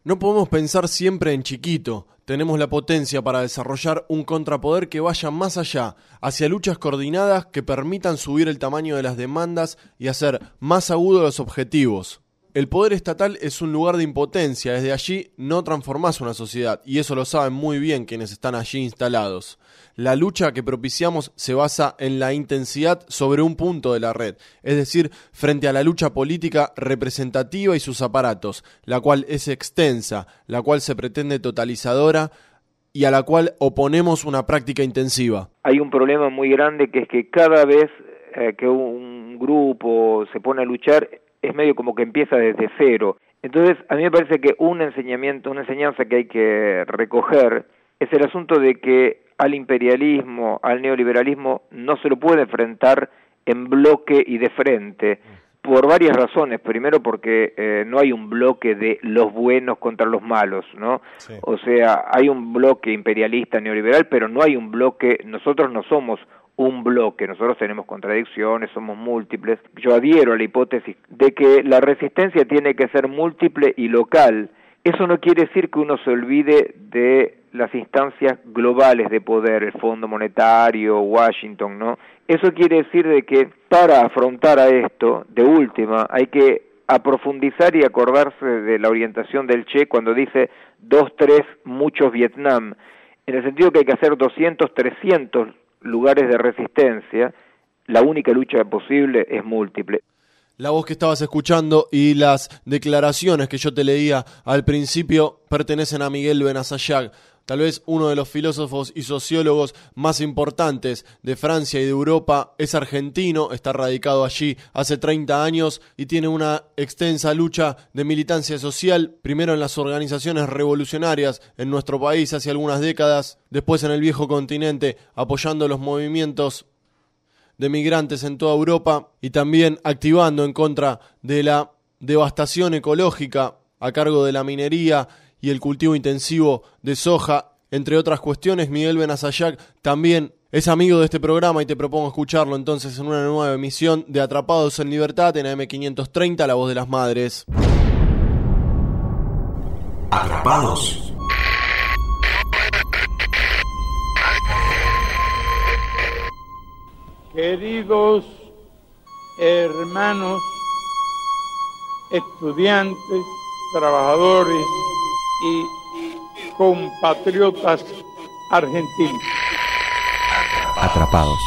No podemos pensar siempre en chiquito. Tenemos la potencia para desarrollar un contrapoder que vaya más allá, hacia luchas coordinadas que permitan subir el tamaño de las demandas y hacer más agudos los objetivos. El poder estatal es un lugar de impotencia, desde allí no transformás una sociedad, y eso lo saben muy bien quienes están allí instalados. La lucha que propiciamos se basa en la intensidad sobre un punto de la red, es decir, frente a la lucha política representativa y sus aparatos, la cual es extensa, la cual se pretende totalizadora y a la cual oponemos una práctica intensiva. Hay un problema muy grande que es que cada vez que un grupo se pone a luchar, es medio como que empieza desde cero. Entonces, a mí me parece que una enseñanza que hay que recoger es el asunto de que al imperialismo, al neoliberalismo, no se lo puede enfrentar en bloque y de frente, por varias razones. Primero porque no hay un bloque de los buenos contra los malos, ¿no? Sí. O sea, hay un bloque imperialista neoliberal, pero no hay un bloque, nosotros no somos un bloque, nosotros tenemos contradicciones, somos múltiples. Yo adhiero a la hipótesis de que la resistencia tiene que ser múltiple y local. Eso no quiere decir que uno se olvide de las instancias globales de poder, el Fondo Monetario, Washington, ¿no? Eso quiere decir de que para afrontar a esto, de última, hay que aprofundizar y acordarse de la orientación del Che cuando dice 2, 3, muchos Vietnam, en el sentido que hay que hacer 200, 300 lugares de resistencia. La única lucha posible es múltiple. La voz que estabas escuchando y las declaraciones que yo te leía al principio pertenecen a Miguel Benazayag, tal vez uno de los filósofos y sociólogos más importantes de Francia y de Europa. Es argentino, está radicado allí hace 30 años y tiene una extensa lucha de militancia social, primero en las organizaciones revolucionarias en nuestro país hace algunas décadas, después en el viejo continente apoyando los movimientos de migrantes en toda Europa y también activando en contra de la devastación ecológica a cargo de la minería y el cultivo intensivo de soja, entre otras cuestiones. Miguel Benazayag también es amigo de este programa y te propongo escucharlo entonces en una nueva emisión de Atrapados en Libertad en AM530, La Voz de las Madres. Atrapados. Queridos hermanos, estudiantes, trabajadores y compatriotas argentinos. Atrapados.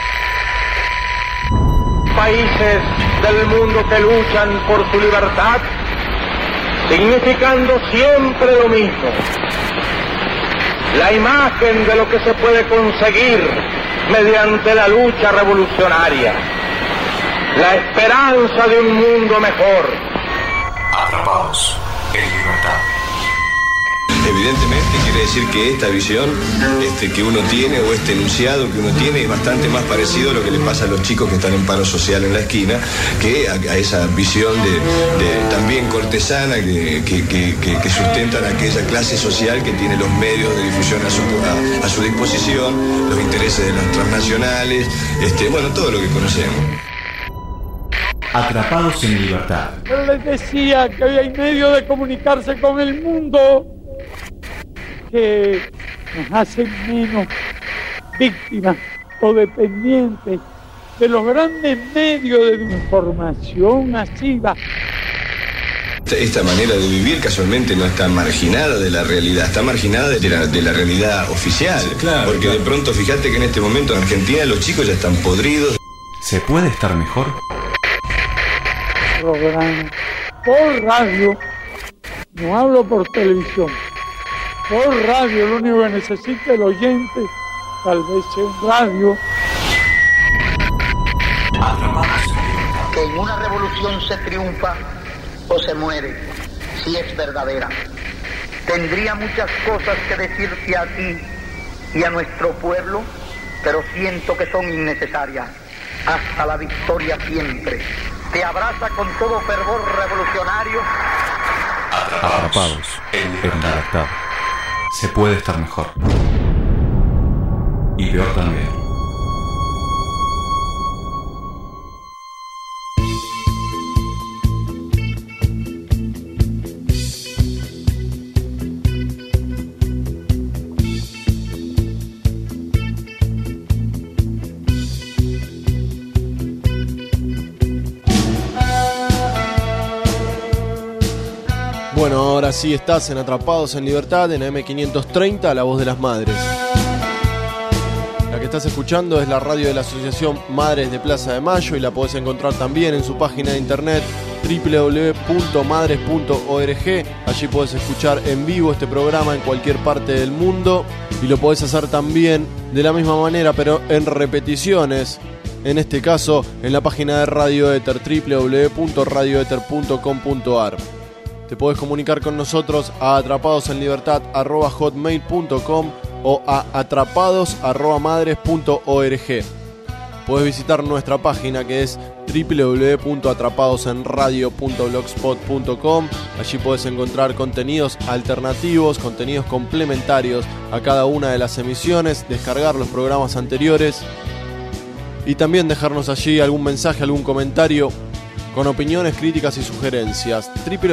Países del mundo que luchan por su libertad, significando siempre lo mismo. La imagen de lo que se puede conseguir mediante la lucha revolucionaria, la esperanza de un mundo mejor. Atrapados en libertad. Evidentemente quiere decir que esta visión que uno tiene, o este enunciado que uno tiene, es bastante más parecido a lo que le pasa a los chicos que están en paro social en la esquina, que a esa visión de también cortesana que sustentan a aquella clase social que tiene los medios de difusión a su disposición, los intereses de las transnacionales, todo lo que conocemos. Atrapados en libertad. Yo les decía que hoy hay medio de comunicarse con el mundo que nos hacen menos víctimas o dependientes de los grandes medios de información masiva. Esta manera de vivir casualmente no está marginada de la realidad, está marginada de la realidad oficial. Sí, claro, porque claro. De pronto fíjate que en este momento en Argentina los chicos ya están podridos. ¿Se puede estar mejor? Programa por radio, no hablo por televisión. Por radio, lo único que necesita el oyente, tal vez sea un radio. Que en una revolución se triunfa o se muere, si es verdadera. Tendría muchas cosas que decirte a ti y a nuestro pueblo, pero siento que son innecesarias. Hasta la victoria siempre. Te abraza con todo fervor revolucionario. Atrapados en libertad. Se puede estar mejor. Y peor también. Bueno, ahora sí estás en Atrapados en Libertad, en AM530, La Voz de las Madres. La que estás escuchando es la radio de la Asociación Madres de Plaza de Mayo y la podés encontrar también en su página de internet www.madres.org. Allí podés escuchar en vivo este programa en cualquier parte del mundo y lo podés hacer también de la misma manera, pero en repeticiones. En este caso, en la página de Radio Éter, www.radioeter.com.ar. Te podés comunicar con nosotros a atrapadosenlibertad@hotmail.com o a atrapados@madres.org. Podés visitar nuestra página que es www.atrapadosenradio.blogspot.com. Allí podés encontrar contenidos alternativos, contenidos complementarios a cada una de las emisiones, descargar los programas anteriores y también dejarnos allí algún mensaje, algún comentario con opiniones, críticas y sugerencias.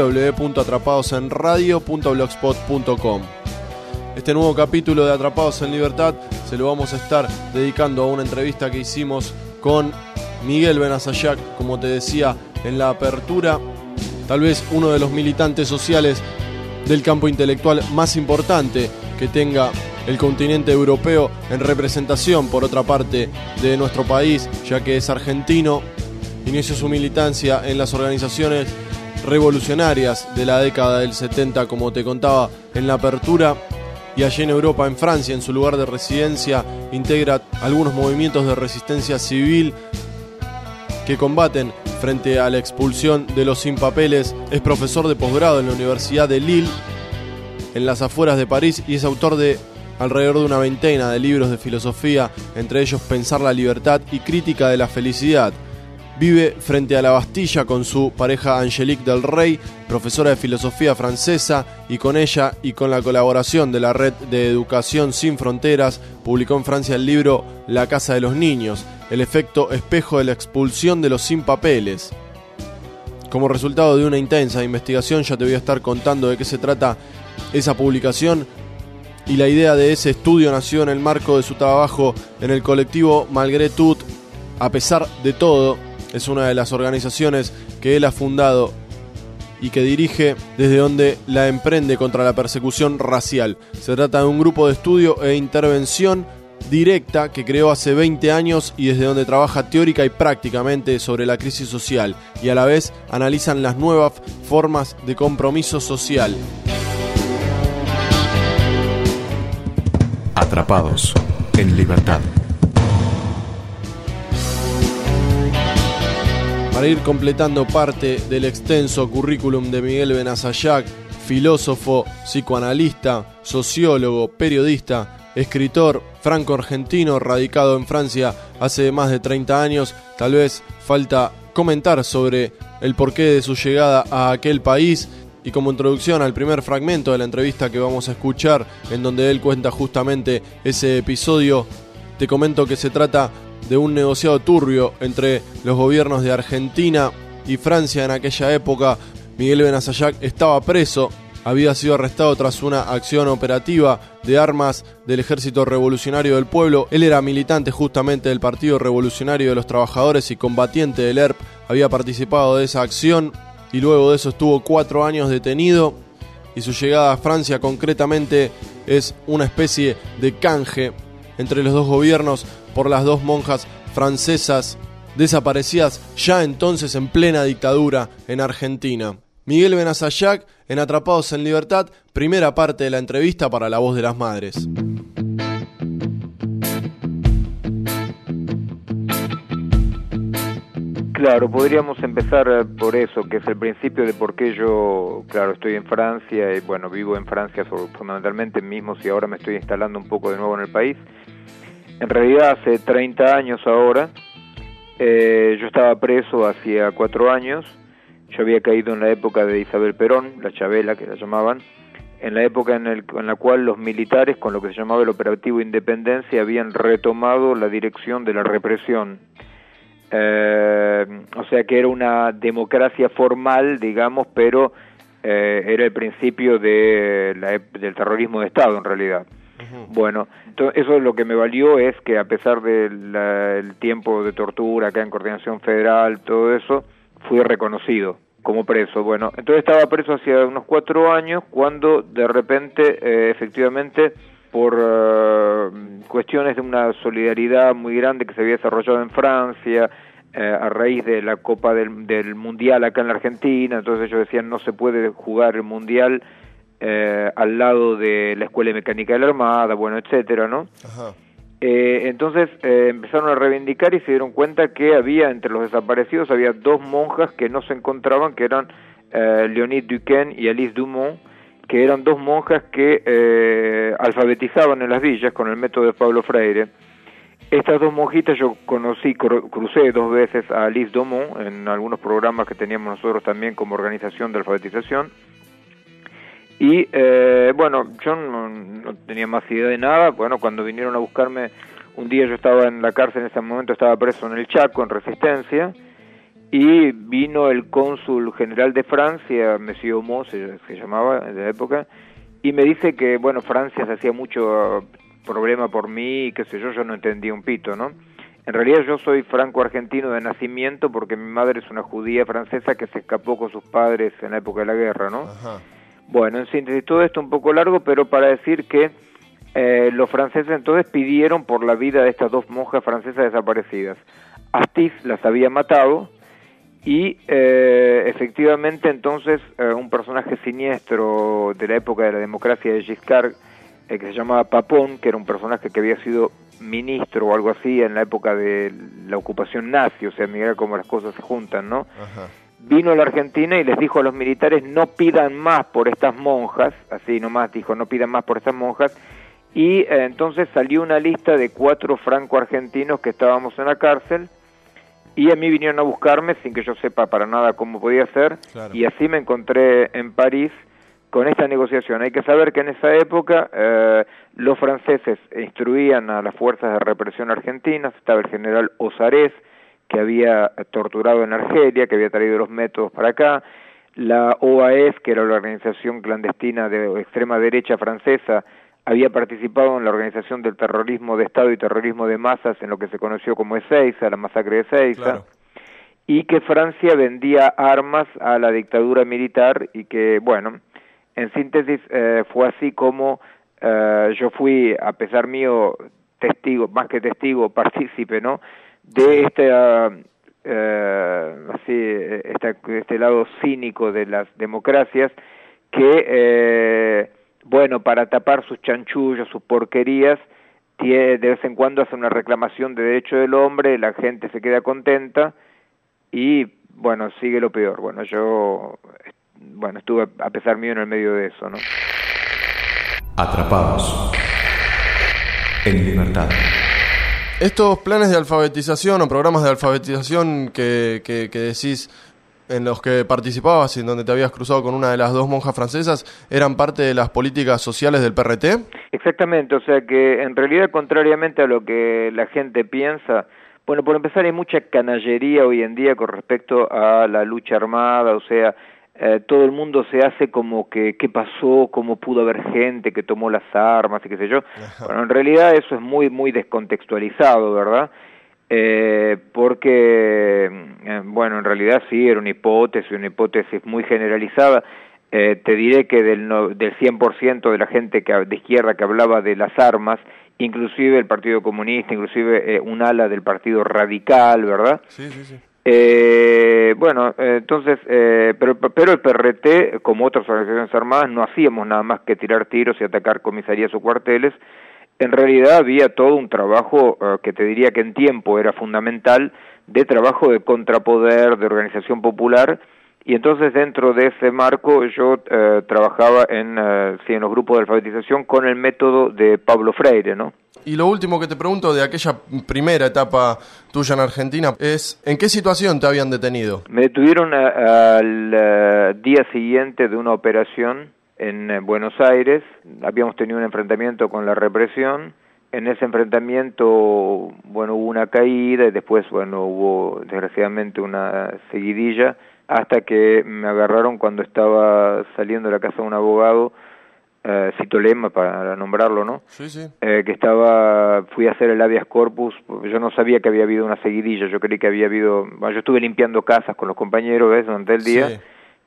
www.atrapadosenradio.blogspot.com. Este nuevo capítulo de Atrapados en Libertad se lo vamos a estar dedicando a una entrevista que hicimos con Miguel Benasayac, como te decía en la apertura, tal vez uno de los militantes sociales del campo intelectual más importante que tenga el continente europeo en representación, por otra parte, de nuestro país, ya que es argentino. Inició su militancia en las organizaciones revolucionarias de la década del 70, como te contaba en la apertura, y allí en Europa, en Francia, en su lugar de residencia, integra algunos movimientos de resistencia civil que combaten frente a la expulsión de los sin papeles. Es profesor de posgrado en la Universidad de Lille, en las afueras de París, y es autor de alrededor de una veintena de libros de filosofía, entre ellos Pensar la libertad y Crítica de la felicidad. Vive frente a la Bastilla con su pareja Angélique del Rey, profesora de filosofía francesa, y con ella y con la colaboración de la Red de Educación Sin Fronteras, publicó en Francia el libro La Casa de los Niños, el efecto espejo de la expulsión de los sin papeles. Como resultado de una intensa investigación, ya te voy a estar contando de qué se trata esa publicación, y la idea de ese estudio nació en el marco de su trabajo en el colectivo Malgré Tout. A pesar de todo, es una de las organizaciones que él ha fundado y que dirige, desde donde la emprende contra la persecución racial. Se trata de un grupo de estudio e intervención directa que creó hace 20 años y desde donde trabaja teórica y prácticamente sobre la crisis social, y a la vez analizan las nuevas formas de compromiso social. Atrapados en Libertad. Para ir completando parte del extenso currículum de Miguel Benasayac, filósofo, psicoanalista, sociólogo, periodista, escritor franco-argentino radicado en Francia hace más de 30 años, tal vez falta comentar sobre el porqué de su llegada a aquel país. Y como introducción al primer fragmento de la entrevista que vamos a escuchar, en donde él cuenta justamente ese episodio, te comento que se trata de un negociado turbio entre los gobiernos de Argentina y Francia en aquella época. Miguel Benasayac estaba preso, había sido arrestado tras una acción operativa de armas del Ejército Revolucionario del Pueblo. Él era militante justamente del Partido Revolucionario de los Trabajadores y combatiente del ERP, había participado de esa acción y luego de eso estuvo 4 años detenido, y su llegada a Francia concretamente es una especie de canje entre los dos gobiernos por las dos monjas francesas desaparecidas ya entonces en plena dictadura en Argentina. Miguel Benasayac en Atrapados en Libertad, primera parte de la entrevista para La Voz de las Madres. Claro, podríamos empezar por eso, que es el principio de por qué yo, claro, estoy en Francia y bueno, vivo en Francia fundamentalmente, mismo si ahora me estoy instalando un poco de nuevo en el país. En realidad hace 30 años ahora, yo estaba preso hacía 4 años, yo había caído en la época de Isabel Perón, la Chabela que la llamaban, en la época en la cual los militares, con lo que se llamaba el Operativo Independencia, habían retomado la dirección de la represión. O sea que era una democracia formal, digamos, pero era el principio del terrorismo de Estado en realidad. Bueno, eso lo que me valió es que a pesar del tiempo de tortura acá en Coordinación Federal, todo eso, fui reconocido como preso. Bueno, entonces estaba preso hacía unos 4 años, cuando de repente, efectivamente, por cuestiones de una solidaridad muy grande que se había desarrollado en Francia, a raíz de la Copa del Mundial acá en la Argentina, entonces ellos decían no se puede jugar el Mundial al lado de la Escuela de Mecánica de la Armada, bueno, etcétera, ¿no? Ajá. Entonces empezaron a reivindicar y se dieron cuenta que había entre los desaparecidos había 2 monjas que no se encontraban, que eran Léonie Duquesne y Alice Dumont, que eran 2 monjas que alfabetizaban en las villas con el método de Pablo Freire. Estas 2 monjitas yo crucé 2 veces a Alice Dumont en algunos programas que teníamos nosotros también como organización de alfabetización. Y bueno, yo no tenía más idea de nada. Bueno, cuando vinieron a buscarme, un día yo estaba en la cárcel, en ese momento estaba preso en el Chaco, en Resistencia, y vino el cónsul general de Francia, Monsieur Homot se llamaba en la época, y me dice que, bueno, Francia se hacía mucho problema por mí, y qué sé yo no entendía un pito, ¿no? En realidad yo soy franco-argentino de nacimiento porque mi madre es una judía francesa que se escapó con sus padres en la época de la guerra, ¿no? Ajá. Bueno, en síntesis, todo esto un poco largo, pero para decir que los franceses entonces pidieron por la vida de estas 2 monjas francesas desaparecidas. Astiz las había matado y efectivamente entonces un personaje siniestro de la época de la democracia de Giscard, que se llamaba Papon, que era un personaje que había sido ministro o algo así en la época de la ocupación nazi, o sea, mira cómo las cosas se juntan, ¿no? Ajá. Vino a la Argentina y les dijo a los militares no pidan más por estas monjas, así nomás dijo, no pidan más por estas monjas, y entonces salió una lista de 4 franco-argentinos que estábamos en la cárcel, y a mí vinieron a buscarme sin que yo sepa para nada cómo podía ser, Claro. y así me encontré en París con esta negociación. Hay que saber que en esa época los franceses instruían a las fuerzas de represión argentinas, estaba el general Osarés, que había torturado en Argelia, que había traído los métodos para acá, la OAS, que era la organización clandestina de extrema derecha francesa, había participado en la organización del terrorismo de Estado y terrorismo de masas en lo que se conoció como Ezeiza, la masacre de Ezeiza, Claro. y que Francia vendía armas a la dictadura militar y que, bueno, en síntesis fue así como yo fui, a pesar mío, testigo, más que testigo, partícipe, ¿no?, de este lado cínico de las democracias que, bueno, para tapar sus chanchullos, sus porquerías, de vez en cuando hace una reclamación de derecho del hombre, la gente se queda contenta y, bueno, sigue lo peor. Bueno, yo estuve, a pesar mío, en el medio de eso, ¿no? Atrapados en libertad. Estos planes de alfabetización o programas de alfabetización que decís en los que participabas y en donde te habías cruzado con una de las 2 monjas francesas, ¿eran parte de las políticas sociales del PRT? Exactamente, o sea que en realidad, contrariamente a lo que la gente piensa, bueno, por empezar hay mucha canallería hoy en día con respecto a la lucha armada, o sea, todo el mundo se hace como que qué pasó, cómo pudo haber gente que tomó las armas y qué sé yo. Ajá. Bueno, en realidad eso es muy muy descontextualizado, ¿verdad? Porque, bueno, en realidad sí, era una hipótesis muy generalizada. Te diré que del 100% de la gente de izquierda que hablaba de las armas, inclusive el Partido Comunista, inclusive un ala del Partido Radical, ¿verdad? Sí, sí, sí. Bueno, entonces, pero el PRT, como otras organizaciones armadas, no hacíamos nada más que tirar tiros y atacar comisarías o cuarteles. En realidad había todo un trabajo que te diría que en tiempo era fundamental, de trabajo de contrapoder, de organización popular, y entonces dentro de ese marco yo trabajaba en los grupos de alfabetización con el método de Pablo Freire, ¿no? Y lo último que te pregunto de aquella primera etapa tuya en Argentina es, ¿en qué situación te habían detenido? Me detuvieron al día siguiente de una operación en Buenos Aires. Habíamos tenido un enfrentamiento con la represión. En ese enfrentamiento, bueno, hubo una caída y después, bueno, hubo desgraciadamente una seguidilla hasta que me agarraron cuando estaba saliendo de la casa de un abogado, Cito Lema, para nombrarlo, ¿no? Sí, sí. Fui a hacer el habeas corpus, porque yo no sabía que había habido una seguidilla, yo creí que había habido, bueno, yo estuve limpiando casas con los compañeros, ¿ves?, durante el día, Sí.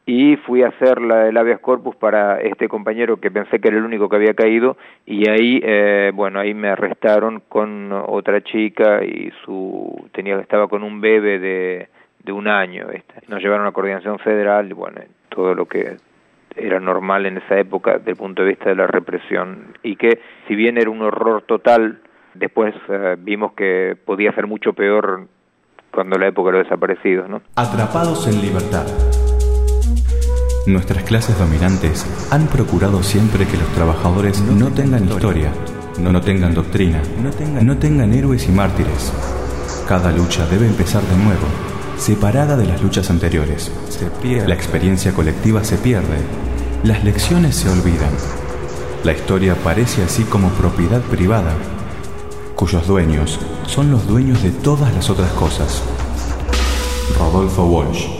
y fui a hacer el habeas corpus para este compañero que pensé que era el único que había caído, y ahí, ahí me arrestaron con otra chica y estaba con un bebé de 1 año, Nos llevaron a Coordinación Federal, todo lo que era normal en esa época desde el punto de vista de la represión, y que si bien era un horror total, después vimos que podía ser mucho peor cuando la época de los desaparecidos, ¿no? Atrapados en libertad. Nuestras clases dominantes han procurado siempre que los trabajadores no tengan historia, no tengan doctrina, no tengan héroes y mártires. Cada lucha debe empezar de nuevo, separada de las luchas anteriores. La experiencia colectiva se pierde, las lecciones se olvidan. La historia parece así como propiedad privada, cuyos dueños son los dueños de todas las otras cosas. Rodolfo Walsh.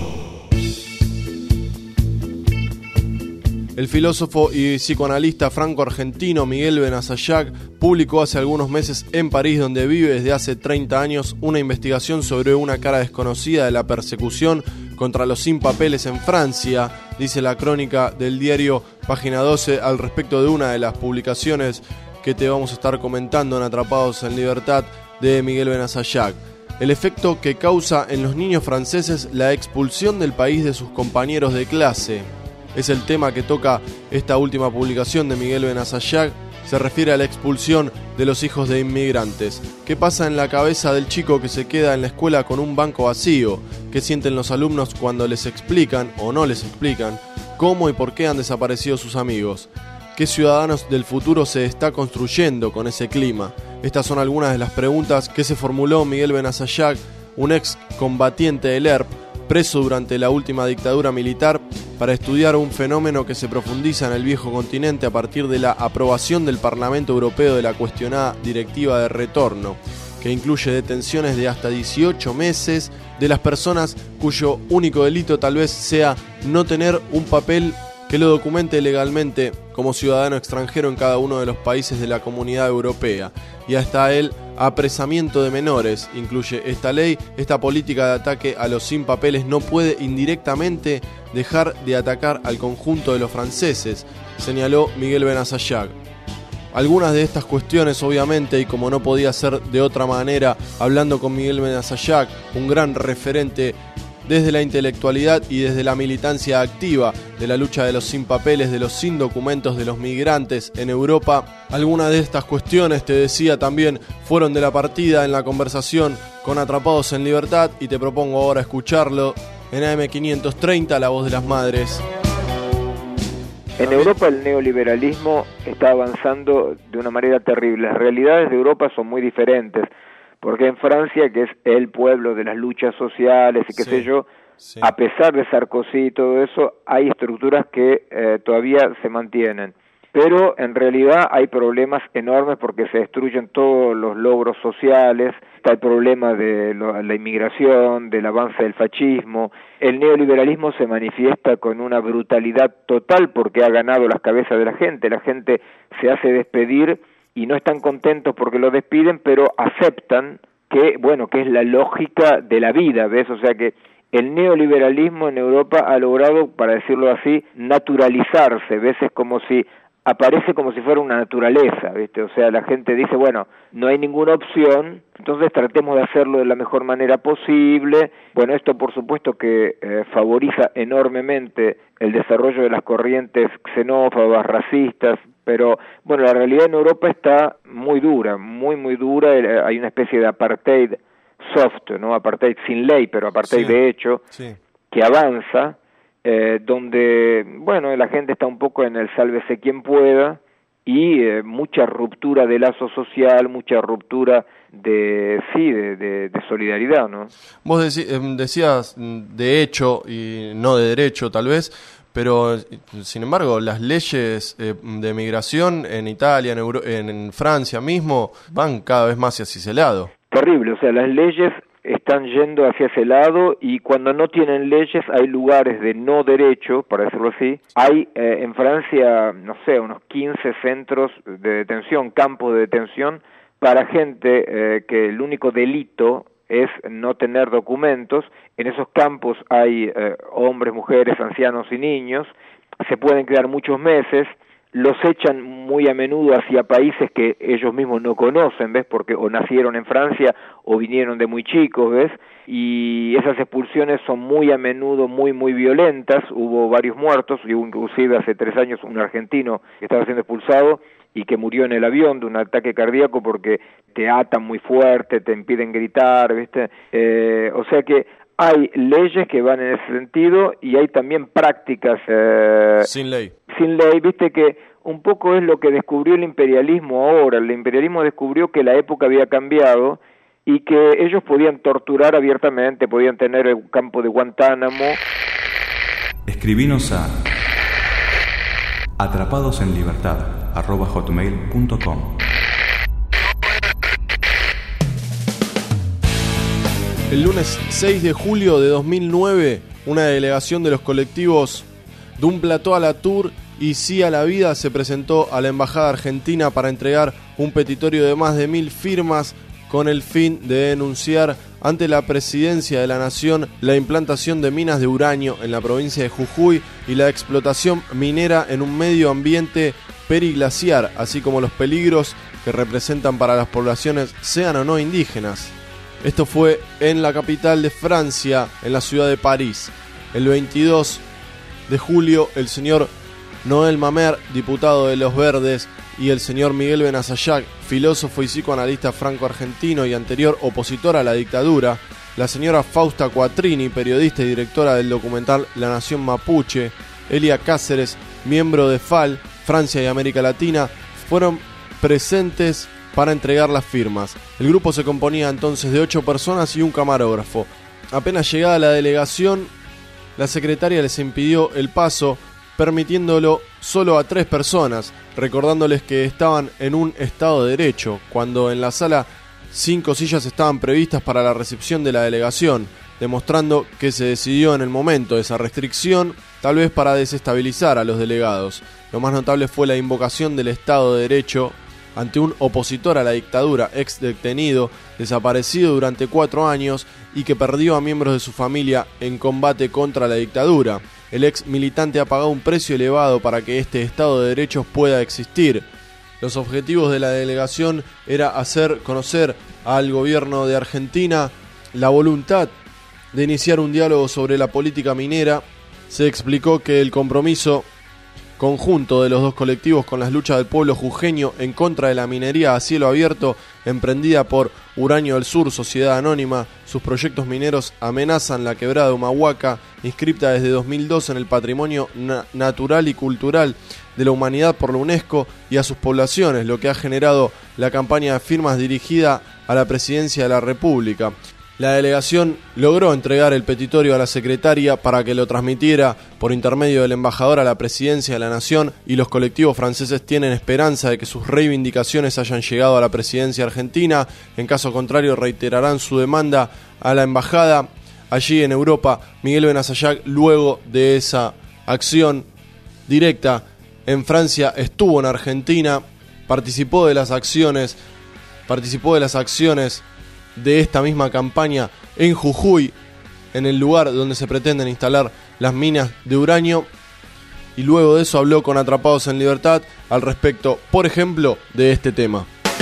El filósofo y psicoanalista franco-argentino Miguel Benasayac publicó hace algunos meses en París, donde vive desde hace 30 años, una investigación sobre una cara desconocida de la persecución contra los sin papeles en Francia. Dice la crónica del diario Página 12 al respecto de una de las publicaciones que te vamos a estar comentando en Atrapados en Libertad de Miguel Benasayac. El efecto que causa en los niños franceses la expulsión del país de sus compañeros de clase. Es el tema que toca esta última publicación de Miguel Benasayac. Se refiere a la expulsión de los hijos de inmigrantes. ¿Qué pasa en la cabeza del chico que se queda en la escuela con un banco vacío? ¿Qué sienten los alumnos cuando les explican o no les explican cómo y por qué han desaparecido sus amigos? ¿Qué ciudadanos del futuro se está construyendo con ese clima? Estas son algunas de las preguntas que se formuló Miguel Benasayac, un ex combatiente del ERP, preso durante la última dictadura militar, para estudiar un fenómeno que se profundiza en el viejo continente a partir de la aprobación del Parlamento Europeo de la cuestionada Directiva de Retorno, que incluye detenciones de hasta 18 meses de las personas cuyo único delito tal vez sea no tener un papel que lo documente legalmente como ciudadano extranjero en cada uno de los países de la Comunidad Europea, y hasta el apresamiento de menores. Incluye esta ley. Esta política de ataque a los sin papeles no puede indirectamente dejar de atacar al conjunto de los franceses, señaló Miguel Benasayac. Algunas de estas cuestiones, obviamente, y como no podía ser de otra manera, hablando con Miguel Benasayac, un gran referente desde la intelectualidad y desde la militancia activa de la lucha de los sin papeles, de los sin documentos, de los migrantes en Europa. Algunas de estas cuestiones, te decía también, fueron de la partida en la conversación con Atrapados en Libertad, y te propongo ahora escucharlo en AM530, La Voz de las Madres. En Europa el neoliberalismo está avanzando de una manera terrible. Las realidades de Europa son muy diferentes. Porque en Francia, que es el pueblo de las luchas sociales y qué sé yo, a pesar de Sarkozy y todo eso, hay estructuras que todavía se mantienen. Pero en realidad hay problemas enormes porque se destruyen todos los logros sociales. Está el problema de la inmigración, del avance del fascismo. El neoliberalismo se manifiesta con una brutalidad total porque ha ganado las cabezas de la gente. La gente se hace despedir y no están contentos porque lo despiden, pero aceptan que es la lógica de la vida, ¿ves? O sea que el neoliberalismo en Europa ha logrado, para decirlo así, naturalizarse, ¿ves? Es como si aparece como si fuera una naturaleza, ¿viste? O sea, la gente dice, no hay ninguna opción, entonces tratemos de hacerlo de la mejor manera posible. Esto por supuesto que favoriza enormemente el desarrollo de las corrientes xenófobas, racistas, pero la realidad en Europa está muy dura, muy dura. Hay una especie de apartheid soft, ¿no? Apartheid sin ley, pero apartheid de hecho, que avanza, donde, la gente está un poco en el sálvese quien pueda, y mucha ruptura de lazo social, mucha ruptura de solidaridad, ¿no? Vos decías de hecho y no de derecho, tal vez, pero sin embargo las leyes de migración en Italia, en Francia mismo, van cada vez más hacia ese lado. Terrible, o sea, las leyes están yendo hacia ese lado, y cuando no tienen leyes hay lugares de no derecho, para decirlo así. Hay en Francia, unos 15 centros de detención, campos de detención para gente que el único delito es no tener documentos. En esos campos hay hombres, mujeres, ancianos y niños, se pueden quedar muchos meses, los echan muy a menudo hacia países que ellos mismos no conocen, ¿ves? Porque o nacieron en Francia o vinieron de muy chicos, ¿ves? Y esas expulsiones son muy a menudo muy violentas, hubo varios muertos, y inclusive hace 3 años un argentino que estaba siendo expulsado y que murió en el avión de un ataque cardíaco porque te atan muy fuerte, te impiden gritar, ¿viste? O sea que hay leyes que van en ese sentido y hay también prácticas sin ley, viste, que un poco es lo que descubrió el imperialismo ahora. El imperialismo descubrió que la época había cambiado y que ellos podían torturar abiertamente, podían tener el campo de Guantánamo. Escribinos a atrapadosenlibertad@hotmail.com. El lunes 6 de julio de 2009, una delegación de los colectivos D'un Plateau à la Tour y Sí a la Vida se presentó a la Embajada Argentina para entregar un petitorio de más de 1000 firmas con el fin de denunciar ante la Presidencia de la Nación la implantación de minas de uranio en la provincia de Jujuy y la explotación minera en un medio ambiente periglaciar, así como los peligros que representan para las poblaciones, sean o no indígenas. Esto fue en la capital de Francia, en la ciudad de París. El 22 de julio, el señor Noel Mamer, diputado de Los Verdes, y el señor Miguel Benasayac, filósofo y psicoanalista franco-argentino y anterior opositor a la dictadura, la señora Fausta Quattrini, periodista y directora del documental La Nación Mapuche, Elia Cáceres, miembro de FAL, Francia y América Latina, fueron presentes para entregar las firmas. El grupo se componía entonces de 8 personas y un camarógrafo. Apenas llegada la delegación, la secretaria les impidió el paso, permitiéndolo solo a 3 personas, recordándoles que estaban en un estado de derecho, cuando en la sala 5 sillas estaban previstas para la recepción de la delegación, demostrando que se decidió en el momento esa restricción, tal vez para desestabilizar a los delegados. Lo más notable fue la invocación del estado de derecho ante un opositor a la dictadura, ex detenido, desaparecido durante 4 años y que perdió a miembros de su familia en combate contra la dictadura. El ex militante ha pagado un precio elevado para que este Estado de Derechos pueda existir. Los objetivos de la delegación era hacer conocer al gobierno de Argentina la voluntad de iniciar un diálogo sobre la política minera. Se explicó que el compromiso conjunto de los 2 colectivos con las luchas del pueblo jujeño en contra de la minería a cielo abierto emprendida por Uranio del Sur, Sociedad Anónima, sus proyectos mineros amenazan la quebrada de Humahuaca, inscripta desde 2002 en el Patrimonio Natural y Cultural de la Humanidad por la UNESCO, y a sus poblaciones, lo que ha generado la campaña de firmas dirigida a la Presidencia de la República. La delegación logró entregar el petitorio a la secretaria para que lo transmitiera por intermedio del embajador a la Presidencia de la Nación, y los colectivos franceses tienen esperanza de que sus reivindicaciones hayan llegado a la Presidencia argentina. En caso contrario, reiterarán su demanda a la embajada allí en Europa. Miguel Benasayac, luego de esa acción directa en Francia, estuvo en Argentina, participó de las acciones de esta misma campaña en Jujuy, en el lugar donde se pretenden instalar las minas de uranio, y luego de eso habló con Atrapados en Libertad al respecto, por ejemplo, de este tema.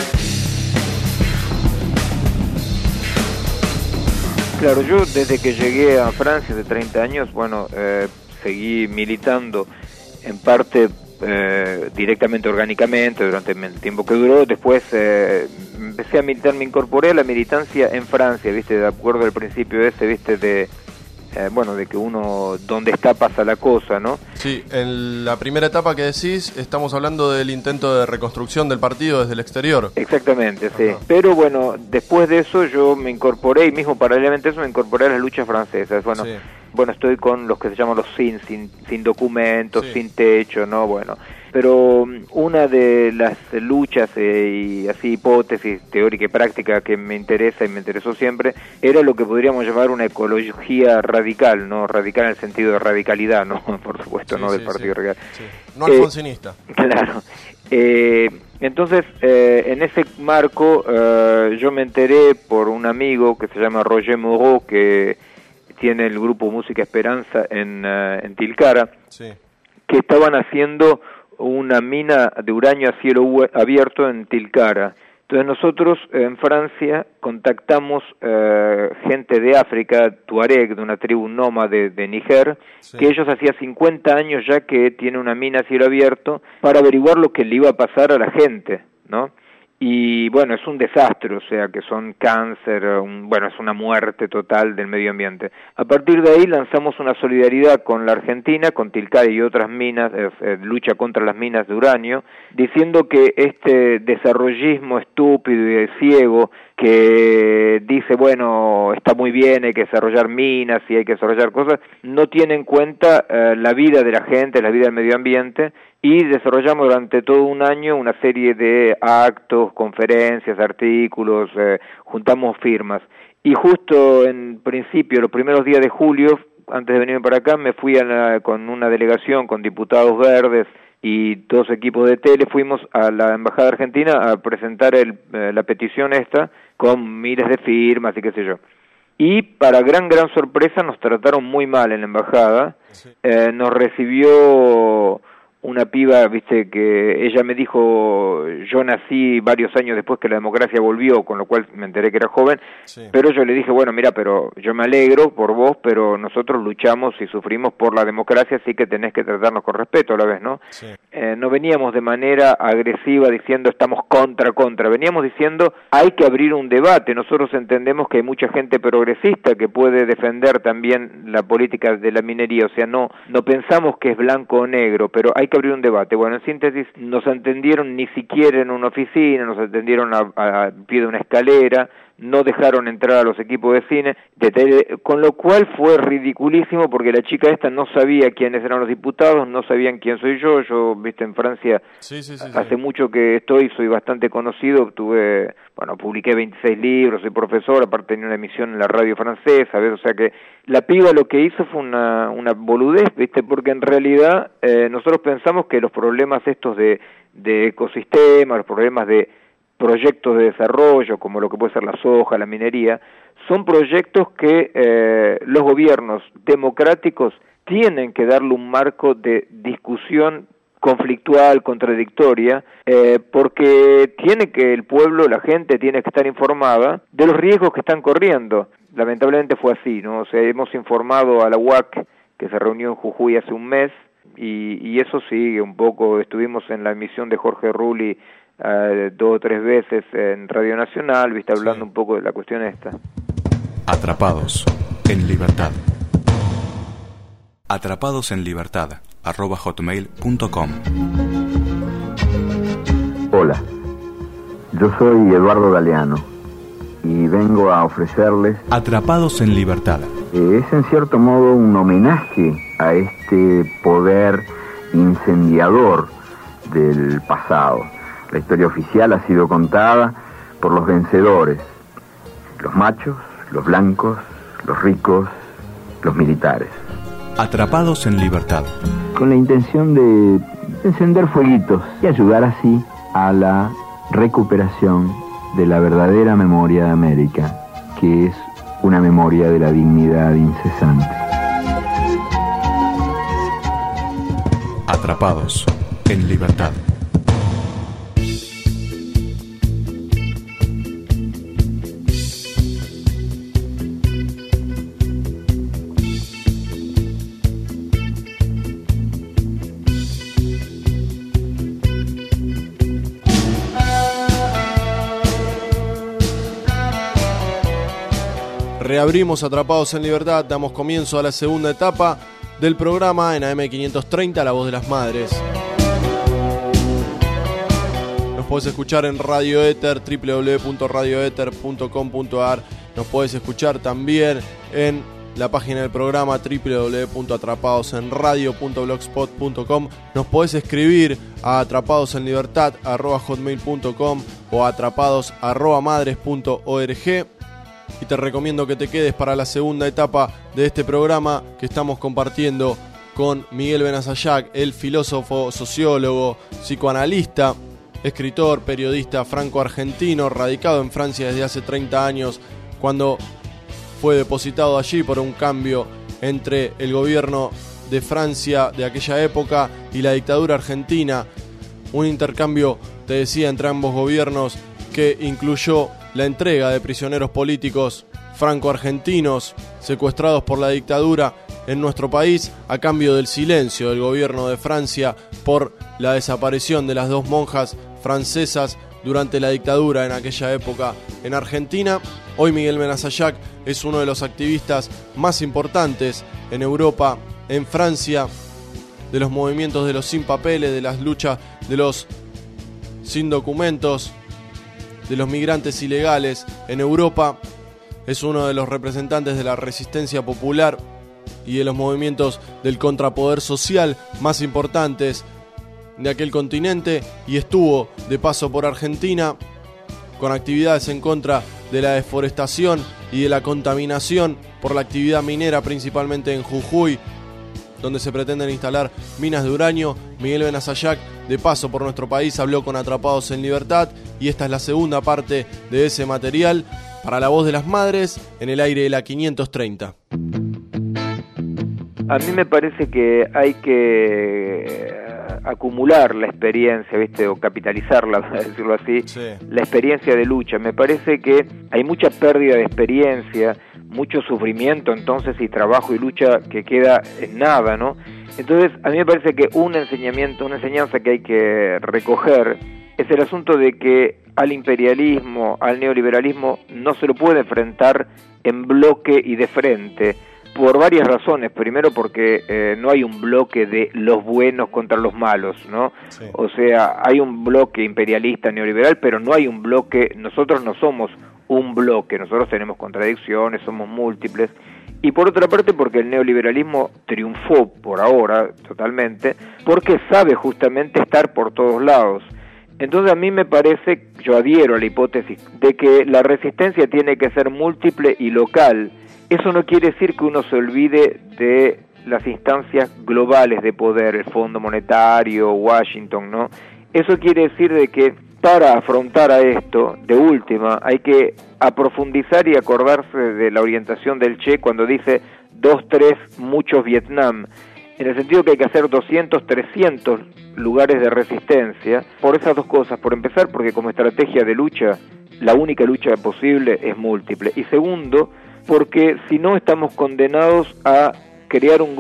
Claro, yo desde que llegué a Francia hace 30 años, seguí militando en parte directamente, orgánicamente, durante el tiempo que duró. Después empecé a militar, me incorporé a la militancia en Francia, viste, de acuerdo al principio ese, viste, de que uno donde está pasa la cosa, ¿no? Sí, en la primera etapa que decís, estamos hablando del intento de reconstrucción del partido desde el exterior. Exactamente, sí. Ajá. Pero bueno, después de eso yo me incorporé, y mismo paralelamente a eso me incorporé a las luchas francesas. Sí. Estoy con los que se llaman los sin documentos, sí, sin techo, ¿no? Pero una de las luchas y así hipótesis teórica y práctica que me interesa y me interesó siempre era lo que podríamos llamar una ecología radical, ¿no? Radical en el sentido de radicalidad, ¿no? Por supuesto, sí, no del Partido Radical. Sí. No alfonsinista. Claro. Entonces, en ese marco, yo me enteré por un amigo que se llama Roger Moreau, que tiene el grupo Música Esperanza en Tilcara, Sí. que estaban haciendo una mina de uranio a cielo abierto en Tilcara. Entonces nosotros en Francia contactamos gente de África, Tuareg, de una tribu nómade de Níger, Sí. que ellos hacía 50 años ya que tiene una mina a cielo abierto, para averiguar lo que le iba a pasar a la gente, ¿no? Y bueno, es un desastre, o sea, que son cáncer, bueno, es una muerte total del medio ambiente. A partir de ahí lanzamos una solidaridad con la Argentina, con Tilcara y otras minas, lucha contra las minas de uranio, diciendo que este desarrollismo estúpido y ciego que dice, bueno, está muy bien, hay que desarrollar minas y hay que desarrollar cosas, no tiene en cuenta la vida de la gente, la vida del medio ambiente, y desarrollamos durante todo un año una serie de actos, conferencias, artículos, juntamos firmas. Y justo en principio, los primeros días de julio, antes de venirme para acá, me fui con una delegación, con diputados verdes y 2 equipos de tele, fuimos a la Embajada Argentina a presentar la petición esta, con miles de firmas y qué sé yo. Y para gran sorpresa nos trataron muy mal en la Embajada, Sí. nos recibió una piba, viste, que ella me dijo, yo nací varios años después que la democracia volvió, con lo cual me enteré que era joven, Sí. pero yo le dije, bueno, mira, pero yo me alegro por vos, pero nosotros luchamos y sufrimos por la democracia, así que tenés que tratarnos con respeto a la vez, ¿no? Sí. No veníamos de manera agresiva diciendo estamos contra, veníamos diciendo hay que abrir un debate. Nosotros entendemos que hay mucha gente progresista que puede defender también la política de la minería, o sea, no pensamos que es blanco o negro, pero hay que abrir un debate. Bueno, en síntesis, nos entendieron ni siquiera en una oficina, nos entendieron a pie de una escalera, no dejaron entrar a los equipos de cine, con lo cual fue ridiculísimo porque la chica esta no sabía quiénes eran los diputados, no sabían quién soy yo, viste, en Francia Sí. hace mucho que soy bastante conocido, publiqué 26 libros, soy profesor, aparte tenía una emisión en la radio francesa, ¿ves? O sea que la piba lo que hizo fue una boludez, viste, porque en realidad nosotros pensamos que los problemas estos de ecosistema, los problemas de proyectos de desarrollo, como lo que puede ser la soja, la minería, son proyectos que los gobiernos democráticos tienen que darle un marco de discusión conflictual, contradictoria, porque tiene que el pueblo, la gente, tiene que estar informada de los riesgos que están corriendo. Lamentablemente fue así, ¿no? O sea, hemos informado a la UAC, que se reunió en Jujuy hace un mes, y eso sigue un poco. Estuvimos en la emisión de Jorge Rulli 2 o 3 veces en Radio Nacional, viste, hablando un poco de la cuestión esta. Atrapados en libertad. Atrapados en libertad @hotmail.com. Hola, yo soy Eduardo Galeano y vengo a ofrecerles Atrapados en libertad. es en cierto modo un homenaje a este poder incendiador del pasado. La historia oficial ha sido contada por los vencedores, los machos, los blancos, los ricos, los militares. Atrapados en libertad. Con la intención de encender fueguitos y ayudar así a la recuperación de la verdadera memoria de América, que es una memoria de la dignidad incesante. Atrapados en libertad. Reabrimos Atrapados en Libertad, damos comienzo a la segunda etapa del programa en AM530, La Voz de las Madres. Nos podés escuchar en Radio Éter, www.radioeter.com.ar. Nos podés escuchar también en la página del programa www.atrapadosenradio.blogspot.com. Nos podés escribir a atrapadosenlibertad@hotmail.com o atrapados@madres.org. Y te recomiendo que te quedes para la segunda etapa de este programa que estamos compartiendo con Miguel Benasayac, el filósofo, sociólogo, psicoanalista, escritor, periodista franco-argentino, radicado en Francia desde hace 30 años, cuando fue depositado allí por un cambio entre el gobierno de Francia de aquella época y la dictadura argentina. Un intercambio, te decía, entre ambos gobiernos que incluyó la entrega de prisioneros políticos franco-argentinos secuestrados por la dictadura en nuestro país, a cambio del silencio del gobierno de Francia por la desaparición de las 2 monjas francesas durante la dictadura en aquella época en Argentina. Hoy Miguel Benasayac es uno de los activistas más importantes en Europa, en Francia, de los movimientos de los sin papeles, de las luchas de los sin documentos, de los migrantes ilegales en Europa. Es uno de los representantes de la resistencia popular y de los movimientos del contrapoder social más importantes de aquel continente, y estuvo de paso por Argentina con actividades en contra de la deforestación y de la contaminación por la actividad minera, principalmente en Jujuy, donde se pretenden instalar minas de uranio. Miguel Benasayac, de paso por nuestro país, habló con Atrapados en Libertad, y esta es la segunda parte de ese material para La Voz de las Madres, en el aire de la 530. A mí me parece que hay que acumular la experiencia, ¿viste? O capitalizarla, para decirlo así, sí. La experiencia de lucha. Me parece que hay mucha pérdida de experiencia, mucho sufrimiento entonces y trabajo y lucha que queda en nada, ¿no? Entonces a mí me parece que una enseñanza que hay que recoger es el asunto de que al imperialismo, al neoliberalismo, no se lo puede enfrentar en bloque y de frente, por varias razones. Primero porque no hay un bloque de los buenos contra los malos, ¿no? Sí. O sea, hay un bloque imperialista neoliberal, pero no hay un bloque, nosotros no somos un bloque, nosotros tenemos contradicciones, somos múltiples. Y por otra parte porque el neoliberalismo triunfó por ahora totalmente, porque sabe justamente estar por todos lados. Entonces a mí me parece, yo adhiero a la hipótesis de que la resistencia tiene que ser múltiple y local. Eso no quiere decir que uno se olvide de las instancias globales de poder, el Fondo Monetario, Washington, ¿no? Eso quiere decir de que para afrontar a esto, de última, hay que aprofundizar y acordarse de la orientación del Che cuando dice 2, 3, muchos Vietnam, en el sentido que hay que hacer 200, 300 lugares de resistencia, por esas dos cosas. Por empezar, porque como estrategia de lucha, la única lucha posible es múltiple. Y segundo, porque si no estamos condenados a crear un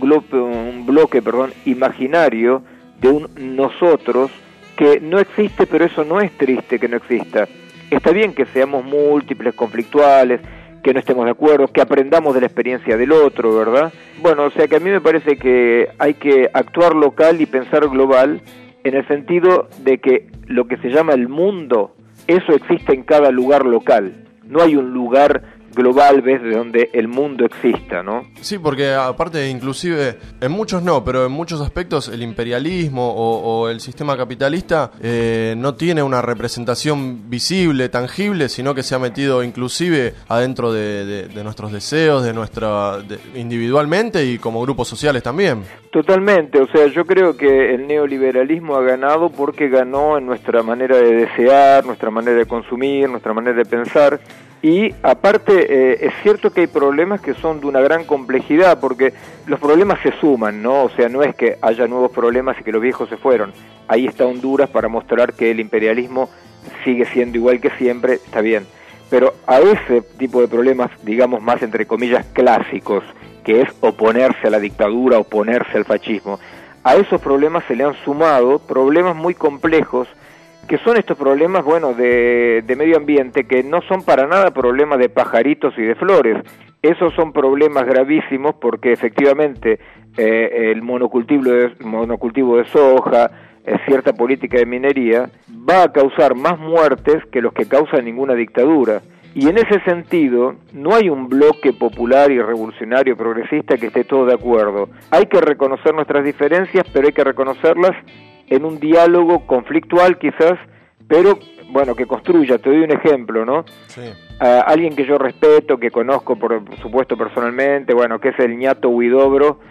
bloque imaginario de un nosotros que no existe, pero eso no es triste que no exista. Está bien que seamos múltiples, conflictuales, que no estemos de acuerdo, que aprendamos de la experiencia del otro, ¿verdad? Bueno, o sea que a mí me parece que hay que actuar local y pensar global, en el sentido de que lo que se llama el mundo, eso existe en cada lugar local. No hay un lugar global, ¿ves?, de donde el mundo exista, ¿no? Sí, porque aparte, inclusive, en muchos no, pero en muchos aspectos el imperialismo o el sistema capitalista no tiene una representación visible, tangible, sino que se ha metido inclusive adentro de nuestros deseos, individualmente y como grupos sociales también. Totalmente, o sea, yo creo que el neoliberalismo ha ganado porque ganó en nuestra manera de desear, nuestra manera de consumir, nuestra manera de pensar. Y aparte es cierto que hay problemas que son de una gran complejidad, porque los problemas se suman, ¿no? O sea, no es que haya nuevos problemas y que los viejos se fueron. Ahí está Honduras para mostrar que el imperialismo sigue siendo igual que siempre, está bien. Pero a ese tipo de problemas, digamos más entre comillas clásicos, que es oponerse a la dictadura, oponerse al fascismo, a esos problemas se le han sumado problemas muy complejos, que son estos problemas, bueno, de medio ambiente, que no son para nada problemas de pajaritos y de flores. Esos son problemas gravísimos porque efectivamente el monocultivo de soja, cierta política de minería, va a causar más muertes que los que causa ninguna dictadura. Y en ese sentido, no hay un bloque popular y revolucionario progresista que esté todo de acuerdo. Hay que reconocer nuestras diferencias, pero hay que reconocerlas en un diálogo conflictual quizás, pero bueno, que construya. Te doy un ejemplo, ¿no? Sí. alguien que yo respeto, que conozco por supuesto personalmente, bueno, que es el Ñato Huidobro,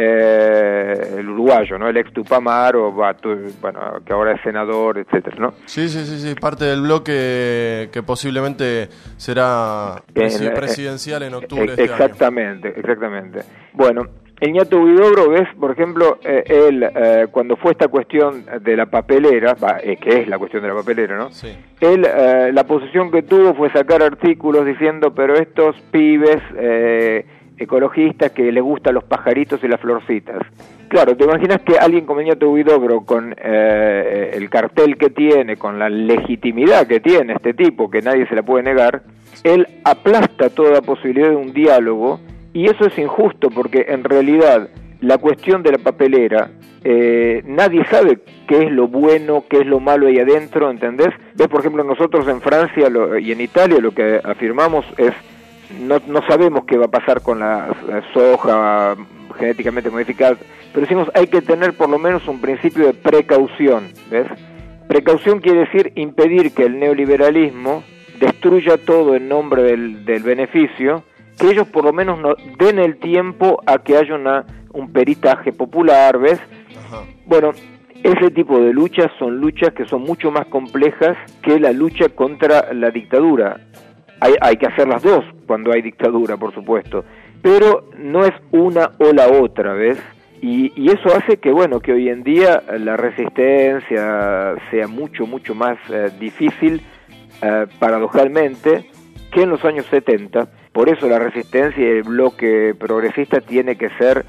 el uruguayo, ¿no? El ex Tupamar, que ahora es senador, etcétera, ¿no? Sí, parte del bloque que posiblemente será presidencial en octubre de este año. Exactamente. Bueno, el Ñato Huidobro, ves, por ejemplo, él, cuando fue esta cuestión de la papelera, que es la cuestión de la papelera, ¿no? Sí. Él, la posición que tuvo fue sacar artículos diciendo, pero estos pibes ecologistas que les gustan los pajaritos y las florcitas. Claro, ¿te imaginas que alguien como el Ñato Huidobro, con el cartel que tiene, con la legitimidad que tiene este tipo, que nadie se la puede negar, él aplasta toda posibilidad de un diálogo? Y eso es injusto, porque en realidad la cuestión de la papelera, nadie sabe qué es lo bueno, qué es lo malo ahí adentro, ¿entendés? Ves, por ejemplo, nosotros en Francia y en Italia lo que afirmamos es, no sabemos qué va a pasar con la soja genéticamente modificada, pero decimos hay que tener por lo menos un principio de precaución, ¿ves? Precaución quiere decir impedir que el neoliberalismo destruya todo en nombre del beneficio, que ellos por lo menos no den el tiempo a que haya un peritaje popular, ¿ves? Ajá. Bueno, ese tipo de luchas son luchas que son mucho más complejas que la lucha contra la dictadura. Hay que hacer las dos cuando hay dictadura, por supuesto, pero no es una o la otra, ¿ves? Y eso hace que, bueno, que hoy en día la resistencia sea mucho más difícil, paradojalmente, que en los años 70. Por eso la resistencia y el bloque progresista tiene que ser,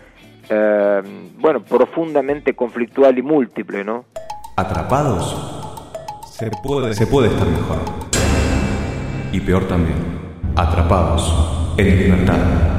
profundamente conflictual y múltiple, ¿no? Atrapados, se puede estar mejor. Y peor también, atrapados en libertad.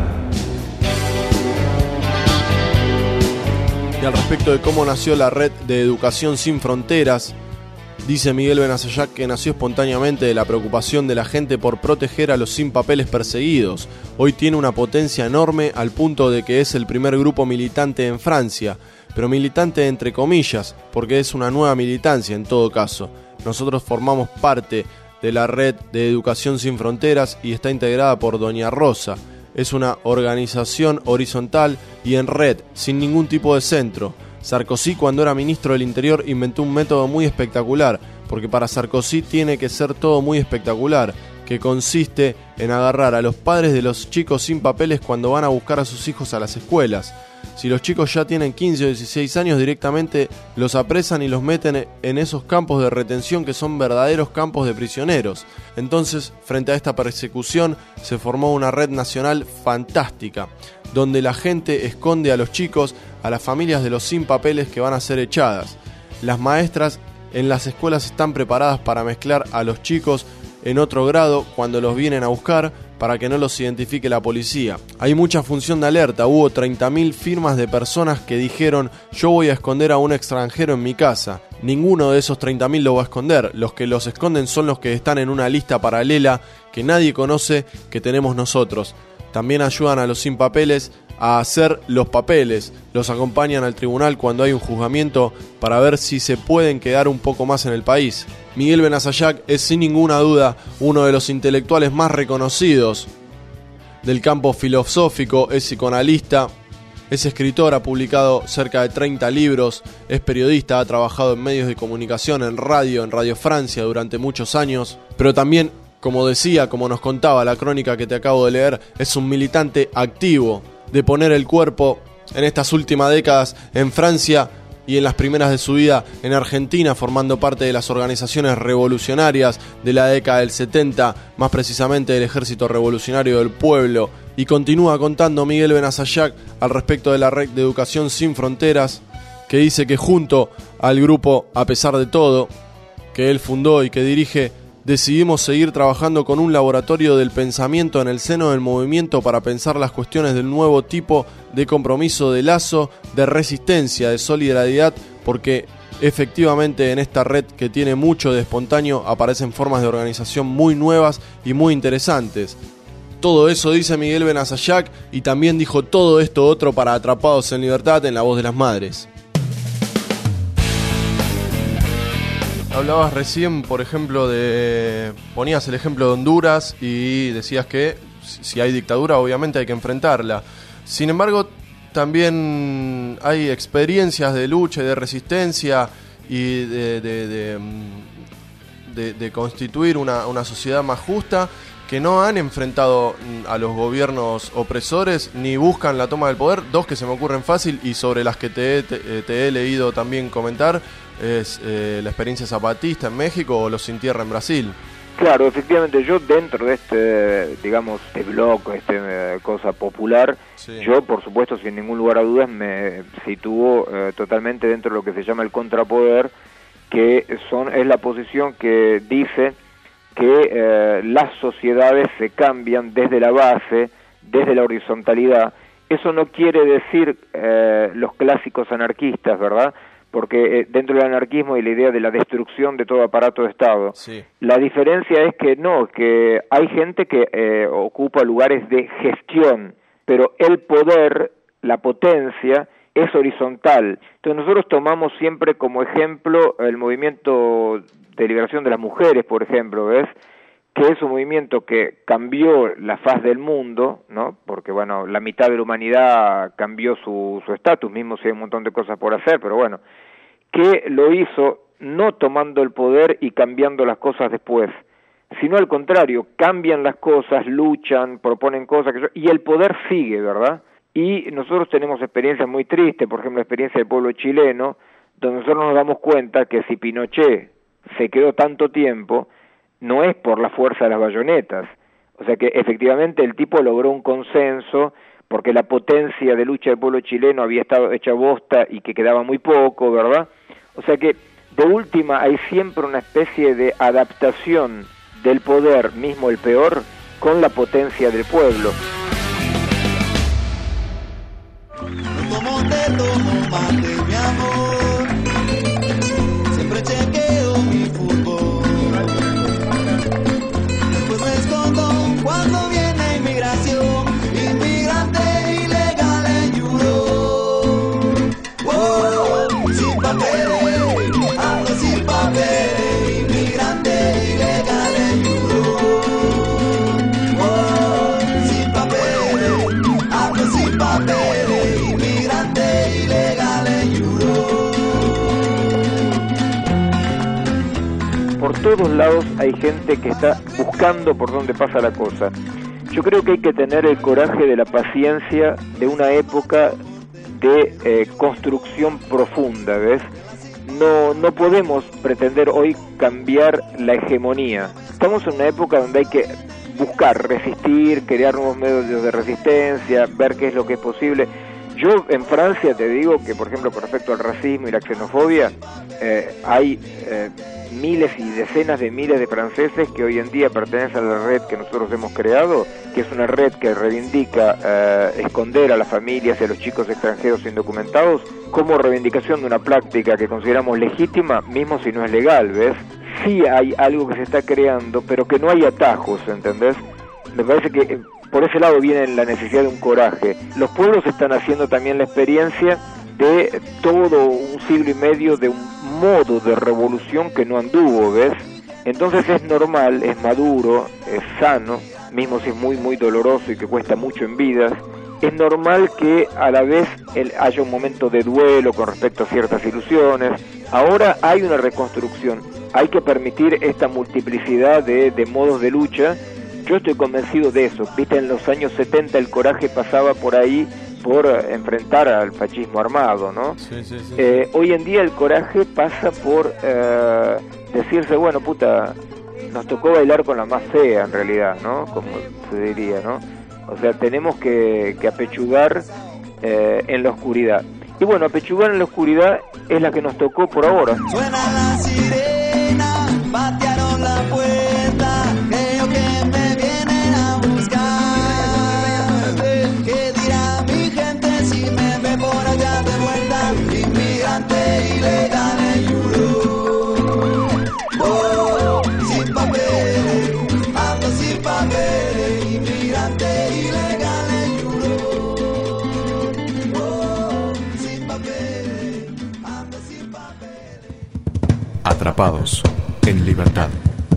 Y al respecto de cómo nació la red de Educación Sin Fronteras, dice Miguel Benasayac que nació espontáneamente de la preocupación de la gente por proteger a los sin papeles perseguidos. Hoy tiene una potencia enorme al punto de que es el primer grupo militante en Francia, pero militante entre comillas, porque es una nueva militancia en todo caso. Nosotros formamos parte de la red de Educación Sin Fronteras y está integrada por Doña Rosa. Es una organización horizontal y en red, sin ningún tipo de centro. Sarkozy, cuando era ministro del Interior, inventó un método muy espectacular, porque para Sarkozy tiene que ser todo muy espectacular, que consiste en agarrar a los padres de los chicos sin papeles cuando van a buscar a sus hijos a las escuelas. Si los chicos ya tienen 15 o 16 años, directamente los apresan y los meten en esos campos de retención que son verdaderos campos de prisioneros. Entonces, frente a esta persecución, se formó una red nacional fantástica, donde la gente esconde a los chicos, a las familias de los sin papeles que van a ser echadas. Las maestras en las escuelas están preparadas para mezclar a los chicos en otro grado cuando los vienen a buscar para que no los identifique la policía. Hay mucha función de alerta, hubo 30.000 firmas de personas que dijeron yo voy a esconder a un extranjero en mi casa. Ninguno de esos 30.000 lo va a esconder, los que los esconden son los que están en una lista paralela que nadie conoce que tenemos nosotros. También ayudan a los sin papeles a hacer los papeles, los acompañan al tribunal cuando hay un juzgamiento para ver si se pueden quedar un poco más en el país. Miguel Benasayac es sin ninguna duda uno de los intelectuales más reconocidos del campo filosófico, es psicoanalista, es escritor, ha publicado cerca de 30 libros, es periodista, ha trabajado en medios de comunicación, en Radio Francia durante muchos años, pero también, como decía, como nos contaba la crónica que te acabo de leer, es un militante activo de poner el cuerpo en estas últimas décadas en Francia y en las primeras de su vida en Argentina, formando parte de las organizaciones revolucionarias de la década del 70, más precisamente del Ejército Revolucionario del Pueblo. Y continúa contando Miguel Benasayac al respecto de la red de Educación Sin Fronteras, que dice que junto al grupo A Pesar de Todo, que él fundó y que dirige, decidimos seguir trabajando con un laboratorio del pensamiento en el seno del movimiento para pensar las cuestiones del nuevo tipo de compromiso, de lazo, de resistencia, de solidaridad, porque efectivamente en esta red que tiene mucho de espontáneo aparecen formas de organización muy nuevas y muy interesantes. Todo eso dice Miguel Benasayac y también dijo todo esto otro para Atrapados en Libertad en La Voz de las Madres. Hablabas recién, por ejemplo, ponías el ejemplo de Honduras y decías que si hay dictadura, obviamente hay que enfrentarla. Sin embargo, también hay experiencias de lucha y de resistencia y de constituir una sociedad más justa que no han enfrentado a los gobiernos opresores ni buscan la toma del poder. Dos que se me ocurren fácil y sobre las que te he leído también comentar es la experiencia zapatista en México o los Sin Tierra en Brasil. Claro, efectivamente, yo dentro de este, digamos, este bloque, cosa popular, sí. Yo, por supuesto, sin ningún lugar a dudas, me sitúo totalmente dentro de lo que se llama el contrapoder, que es la posición que dice que las sociedades se cambian desde la base, desde la horizontalidad. Eso no quiere decir los clásicos anarquistas, ¿verdad?, porque dentro del anarquismo hay la idea de la destrucción de todo aparato de Estado. Sí. La diferencia es que no, que hay gente que ocupa lugares de gestión, pero el poder, la potencia, es horizontal. Entonces nosotros tomamos siempre como ejemplo el movimiento de liberación de las mujeres, por ejemplo, ¿ves?, que es un movimiento que cambió la faz del mundo, ¿no?, porque, bueno, la mitad de la humanidad cambió su estatus, mismo si hay un montón de cosas por hacer, pero bueno, que lo hizo no tomando el poder y cambiando las cosas después, sino al contrario, cambian las cosas, luchan, proponen cosas, y el poder sigue, ¿verdad? Y nosotros tenemos experiencias muy tristes, por ejemplo, la experiencia del pueblo chileno, donde nosotros nos damos cuenta que si Pinochet se quedó tanto tiempo, no es por la fuerza de las bayonetas, o sea que efectivamente el tipo logró un consenso, porque la potencia de lucha del pueblo chileno había estado hecha bosta y que quedaba muy poco, ¿verdad? O sea que de última hay siempre una especie de adaptación del poder, mismo el peor, con la potencia del pueblo. Como te tomo mate, mi amor, siempre chequeo mi fútbol, después me escondo cuando viene inmigración, inmigrante ilegal en Europe, oh, sin papeles, ando sin papeles, inmigrante ilegal en Europe, oh, sin papeles, ando sin papeles, inmigrante ilegal en Europe. Por todos lados hay gente que está buscando por dónde pasa la cosa. Yo creo que hay que tener el coraje de la paciencia de una época de construcción profunda, ¿ves? No podemos pretender hoy cambiar la hegemonía. Estamos en una época donde hay que buscar, resistir, crear nuevos medios de resistencia, ver qué es lo que es posible. Yo en Francia te digo que, por ejemplo, con respecto al racismo y la xenofobia, hay miles y decenas de miles de franceses que hoy en día pertenecen a la red que nosotros hemos creado, que es una red que reivindica esconder a las familias y a los chicos extranjeros indocumentados como reivindicación de una práctica que consideramos legítima, mismo si no es legal, ¿ves? Sí hay algo que se está creando, pero que no hay atajos, ¿entendés? Me parece que por ese lado viene la necesidad de un coraje. Los pueblos están haciendo también la experiencia de todo un siglo y medio de un modo de revolución que no anduvo, ¿ves? Entonces es normal, es maduro, es sano, mismo si es muy muy doloroso y que cuesta mucho en vidas, es normal que a la vez haya un momento de duelo con respecto a ciertas ilusiones. Ahora hay una reconstrucción, hay que permitir esta multiplicidad de modos de lucha. Yo estoy convencido de eso. Viste, en los años 70 el coraje pasaba por ahí, por enfrentar al fascismo armado, ¿no? Sí. Hoy en día el coraje pasa por decirse, bueno, puta, nos tocó bailar con la más fea en realidad, ¿no? Como se diría, ¿no? O sea, tenemos que apechugar en la oscuridad. Y bueno, apechugar en la oscuridad es la que nos tocó por ahora. Suena la sirena, patearon la puerta, creo que me vienen a buscar. ¿Qué dirá mi gente si me ve por allá de vuelta? Inmigrante ilegal en Europe. Oh, sin papeles, ando sin papeles, inmigrante ilegal en Europe. Oh, sin papeles, ando sin papeles. Atrapado Atrapados en libertad.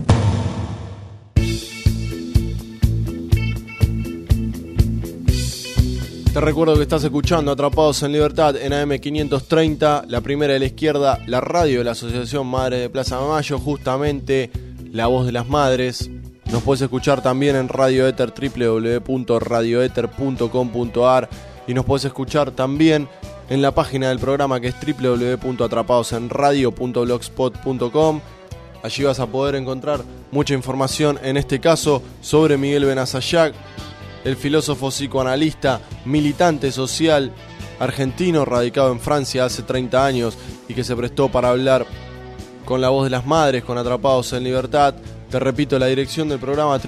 Te recuerdo que estás escuchando Atrapados en Libertad en AM530, la primera de la izquierda, la radio de la Asociación Madres de Plaza de Mayo, justamente la voz de las madres. Nos puedes escuchar también en Radio Éter, www.radioeter.com.ar, y nos puedes escuchar también en la página del programa, que es www.atrapadosenradio.blogspot.com. Allí vas a poder encontrar mucha información, en este caso sobre Miguel Benazayac, el filósofo psicoanalista, militante social argentino radicado en Francia hace 30 años y que se prestó para hablar con la voz de las madres, con Atrapados en Libertad. Te repito, la dirección del programa,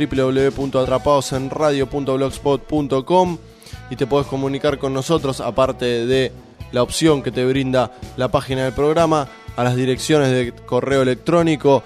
www.atrapadosenradio.blogspot.com, y te podés comunicar con nosotros, aparte de la opción que te brinda la página del programa, a las direcciones de correo electrónico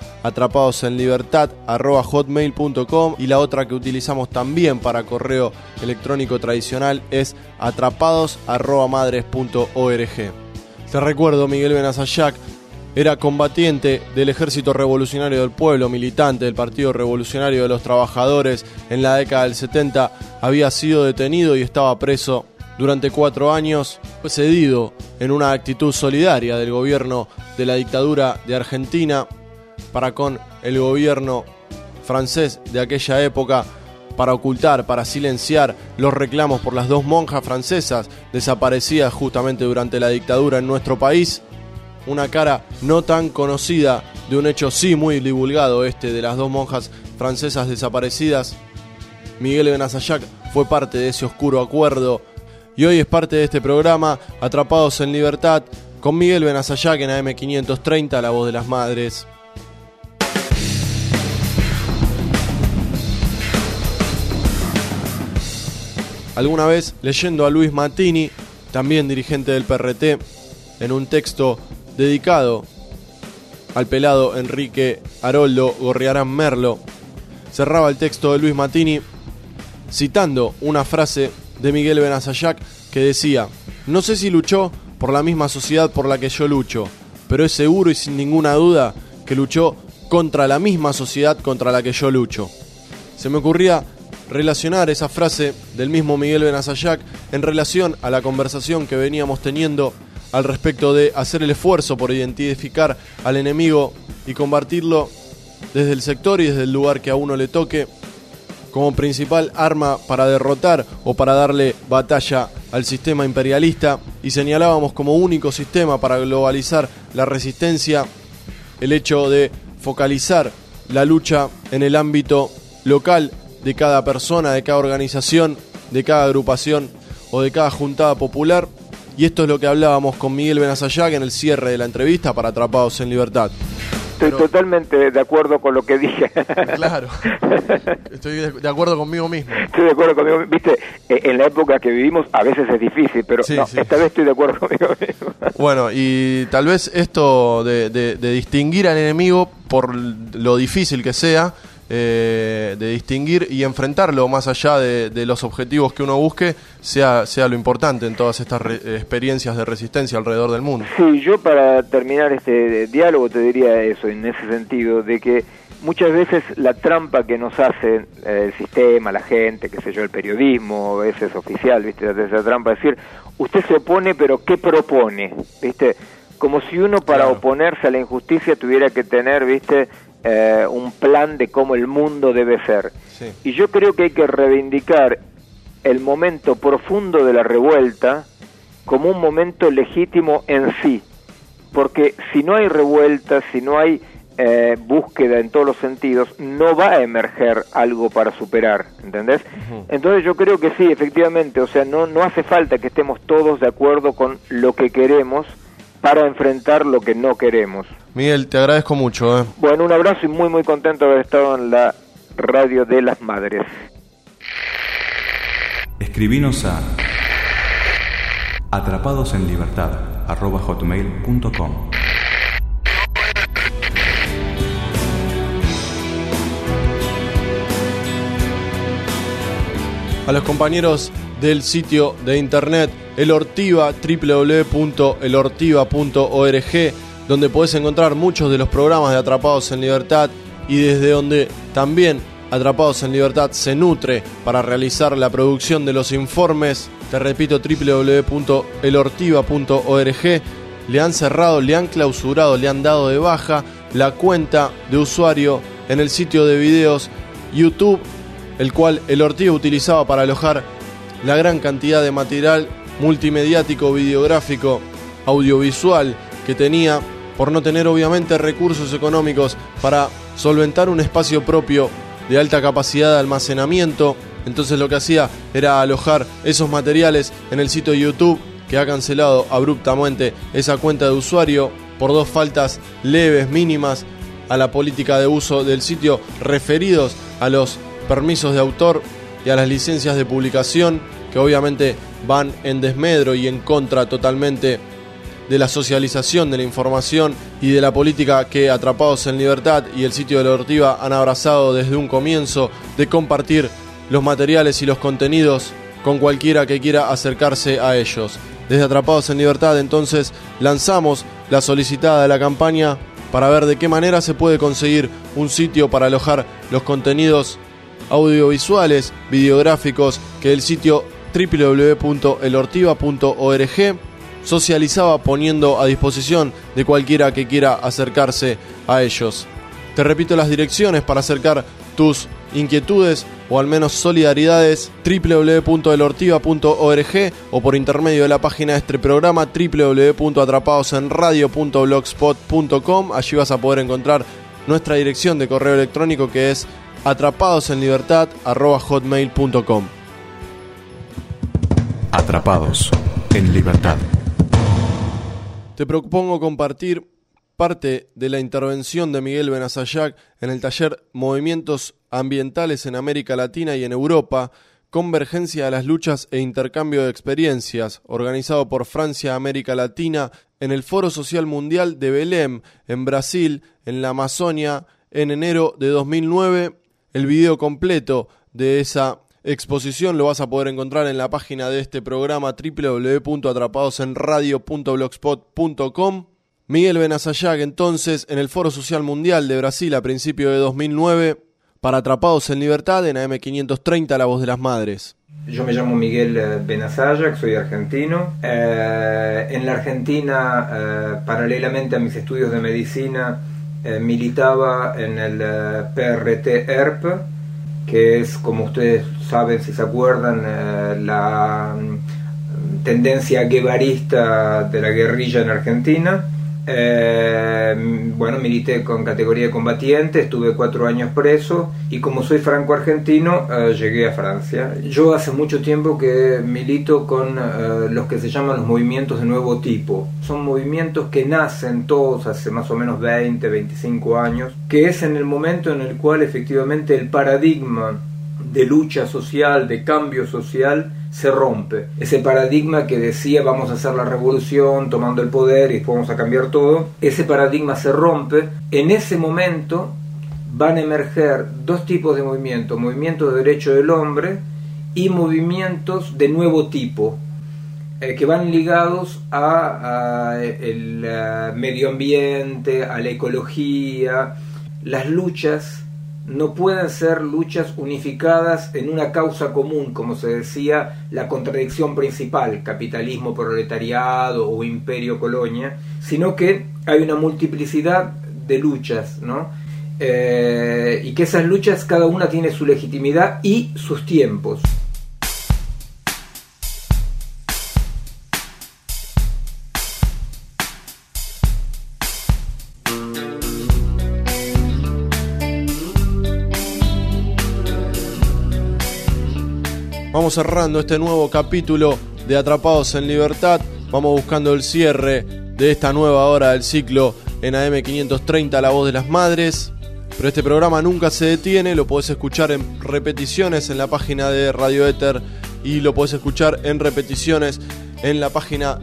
atrapadosenlibertad@hotmail.com, y la otra que utilizamos también para correo electrónico tradicional es atrapados@madres.org. Te recuerdo, Miguel Benazayac era combatiente del Ejército Revolucionario del Pueblo, militante del Partido Revolucionario de los Trabajadores. En la década del 70 había sido detenido y estaba preso durante 4 años. Fue cedido en una actitud solidaria del gobierno de la dictadura de Argentina para con el gobierno francés de aquella época, para ocultar, para silenciar los reclamos por las 2 monjas francesas desaparecidas justamente durante la dictadura en nuestro país. Una cara no tan conocida de un hecho sí muy divulgado, de las 2 monjas francesas desaparecidas. Miguel Benazayac fue parte de ese oscuro acuerdo y hoy es parte de este programa, Atrapados en Libertad, con Miguel Benazayac en AM530, la voz de las madres. Alguna vez, leyendo a Luis Mattini, también dirigente del PRT, en un texto dedicado al pelado Enrique Haroldo Gorriarán Merlo, cerraba el texto de Luis Mattini citando una frase de Miguel Benazayac que decía: no sé si luchó por la misma sociedad por la que yo lucho, pero es seguro y sin ninguna duda que luchó contra la misma sociedad contra la que yo lucho. Se me ocurría relacionar esa frase del mismo Miguel Benazayac en relación a la conversación que veníamos teniendo al respecto de hacer el esfuerzo por identificar al enemigo y combatirlo desde el sector y desde el lugar que a uno le toque, como principal arma para derrotar o para darle batalla al sistema imperialista, y señalábamos como único sistema para globalizar la resistencia el hecho de focalizar la lucha en el ámbito local de cada persona, de cada organización, de cada agrupación o de cada juntada popular. Y esto es lo que hablábamos con Miguel Benazayac en el cierre de la entrevista para Atrapados en Libertad. Estoy totalmente de acuerdo con lo que dije. Claro, estoy de acuerdo conmigo mismo. Estoy de acuerdo conmigo mismo. Viste, en la época que vivimos a veces es difícil, pero sí, no, sí. Esta vez estoy de acuerdo conmigo mismo. Bueno, y tal vez esto de distinguir al enemigo, por lo difícil que sea, de distinguir y enfrentarlo más allá de los objetivos que uno busque, sea lo importante en todas estas experiencias de resistencia alrededor del mundo. Sí, yo para terminar este diálogo te diría eso, en ese sentido, de que muchas veces la trampa que nos hace el sistema, la gente, qué sé yo, el periodismo, a veces oficial, ¿viste? Esa trampa de decir, usted se opone, pero ¿qué propone? ¿Viste? Como si uno para oponerse a la injusticia tuviera que tener, ¿viste? Un plan de cómo el mundo debe ser. Sí. Y yo creo que hay que reivindicar el momento profundo de la revuelta como un momento legítimo en sí, porque si no hay revuelta, si no hay búsqueda en todos los sentidos, no va a emerger algo para superar, ¿entendés? Uh-huh. Entonces yo creo que sí, efectivamente, o sea, no hace falta que estemos todos de acuerdo con lo que queremos para enfrentar lo que no queremos. Miguel, te agradezco mucho. Bueno, un abrazo y muy muy contento de haber estado en la radio de las madres. Escribinos a atrapadosenlibertad@hotmail.com. A los compañeros del sitio de internet El Ortiva, www.elortiva.org, donde podés encontrar muchos de los programas de Atrapados en Libertad y desde donde también Atrapados en Libertad se nutre para realizar la producción de los informes. Te repito, www.elortiva.org. Le han cerrado, le han clausurado, le han dado de baja la cuenta de usuario en el sitio de videos YouTube, el cual El Ortiva utilizaba para alojar la gran cantidad de material multimediático, videográfico, audiovisual que tenía, por no tener obviamente recursos económicos para solventar un espacio propio de alta capacidad de almacenamiento. Entonces lo que hacía era alojar esos materiales en el sitio de YouTube, que ha cancelado abruptamente esa cuenta de usuario por 2 faltas leves, mínimas a la política de uso del sitio, referidos a los permisos de autor y a las licencias de publicación, que obviamente van en desmedro y en contra totalmente de la socialización de la información y de la política que Atrapados en Libertad y el sitio de La Ortiva han abrazado desde un comienzo, de compartir los materiales y los contenidos con cualquiera que quiera acercarse a ellos. Desde Atrapados en Libertad entonces lanzamos la solicitada de la campaña para ver de qué manera se puede conseguir un sitio para alojar los contenidos audiovisuales, videográficos que el sitio www.elortiva.org socializaba, poniendo a disposición de cualquiera que quiera acercarse a ellos. Te repito las direcciones para acercar tus inquietudes o al menos solidaridades: www.elortiva.org o por intermedio de la página de este programa www.atrapadosenradio.blogspot.com. Allí vas a poder encontrar nuestra dirección de correo electrónico, que es atrapadosenlibertad@hotmail.com. Atrapados en Libertad. Te propongo compartir parte de la intervención de Miguel Benasayac en el taller Movimientos Ambientales en América Latina y en Europa, Convergencia de las Luchas e Intercambio de Experiencias, organizado por Francia América Latina en el Foro Social Mundial de Belém, en Brasil, en la Amazonia, en enero de 2009. El video completo de esa exposición lo vas a poder encontrar en la página de este programa, www.atrapadosenradio.blogspot.com. Miguel Benasayac entonces en el Foro Social Mundial de Brasil a principios de 2009 para Atrapados en Libertad en AM530, La Voz de las Madres. Yo me llamo Miguel Benasayac, soy argentino. En la Argentina, paralelamente a mis estudios de medicina, militaba en el PRT-ERP, que es, como ustedes saben, si se acuerdan, la tendencia guevarista de la guerrilla en Argentina. Bueno, milité con categoría de combatiente, estuve 4 años preso y como soy franco-argentino llegué a Francia. Yo hace mucho tiempo que milito con los que se llaman los movimientos de nuevo tipo. Son movimientos que nacen todos hace más o menos 20, 25 años, que es en el momento en el cual efectivamente el paradigma de lucha social, de cambio social, se rompe. Ese paradigma que decía vamos a hacer la revolución tomando el poder y después vamos a cambiar todo, ese paradigma se rompe. En ese momento van a emerger 2 tipos de movimientos: movimientos de derecho del hombre y movimientos de nuevo tipo, que van ligados a el medio ambiente, a la ecología. Las luchas no pueden ser luchas unificadas en una causa común, como se decía, la contradicción principal, capitalismo, proletariado o imperio, colonia, sino que hay una multiplicidad de luchas, ¿no? Y que esas luchas cada una tiene su legitimidad y sus tiempos. Vamos cerrando este nuevo capítulo de Atrapados en Libertad. Vamos buscando el cierre de esta nueva hora del ciclo en AM530, La Voz de las Madres. Pero este programa nunca se detiene, lo podés escuchar en repeticiones en la página de Radio Éter y lo podés escuchar en repeticiones en la página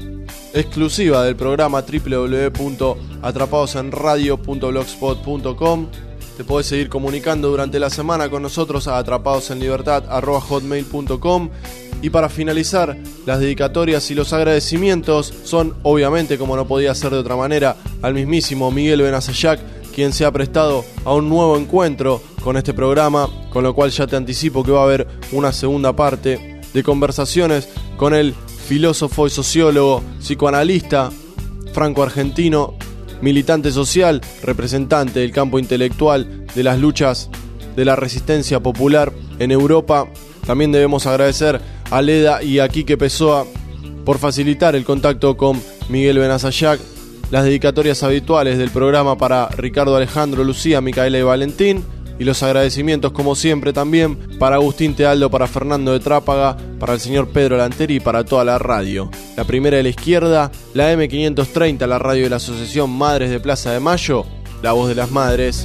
exclusiva del programa www.atrapadosenradio.blogspot.com. Te podés seguir comunicando durante la semana con nosotros a atrapadosenlibertad@hotmail.com. Y para finalizar, las dedicatorias y los agradecimientos son, obviamente, como no podía ser de otra manera, al mismísimo Miguel Benazayac, quien se ha prestado a un nuevo encuentro con este programa, con lo cual ya te anticipo que va a haber una segunda parte de conversaciones con el filósofo y sociólogo, psicoanalista, franco-argentino, militante social, representante del campo intelectual de las luchas de la resistencia popular en Europa. También debemos agradecer a Leda y a Quique Pessoa por facilitar el contacto con Miguel Benazayac, las dedicatorias habituales del programa para Ricardo, Alejandro, Lucía, Micaela y Valentín, y los agradecimientos como siempre también para Agustín Tealdo, para Fernando de Trápaga, para el señor Pedro Lanteri y para toda la radio. La primera de la izquierda, la M530, la radio de la Asociación Madres de Plaza de Mayo, la voz de las madres.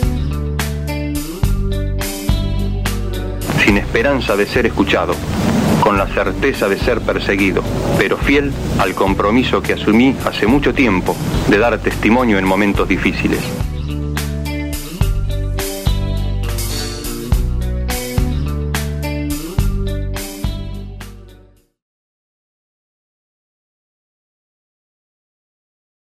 Sin esperanza de ser escuchado, con la certeza de ser perseguido, pero fiel al compromiso que asumí hace mucho tiempo de dar testimonio en momentos difíciles.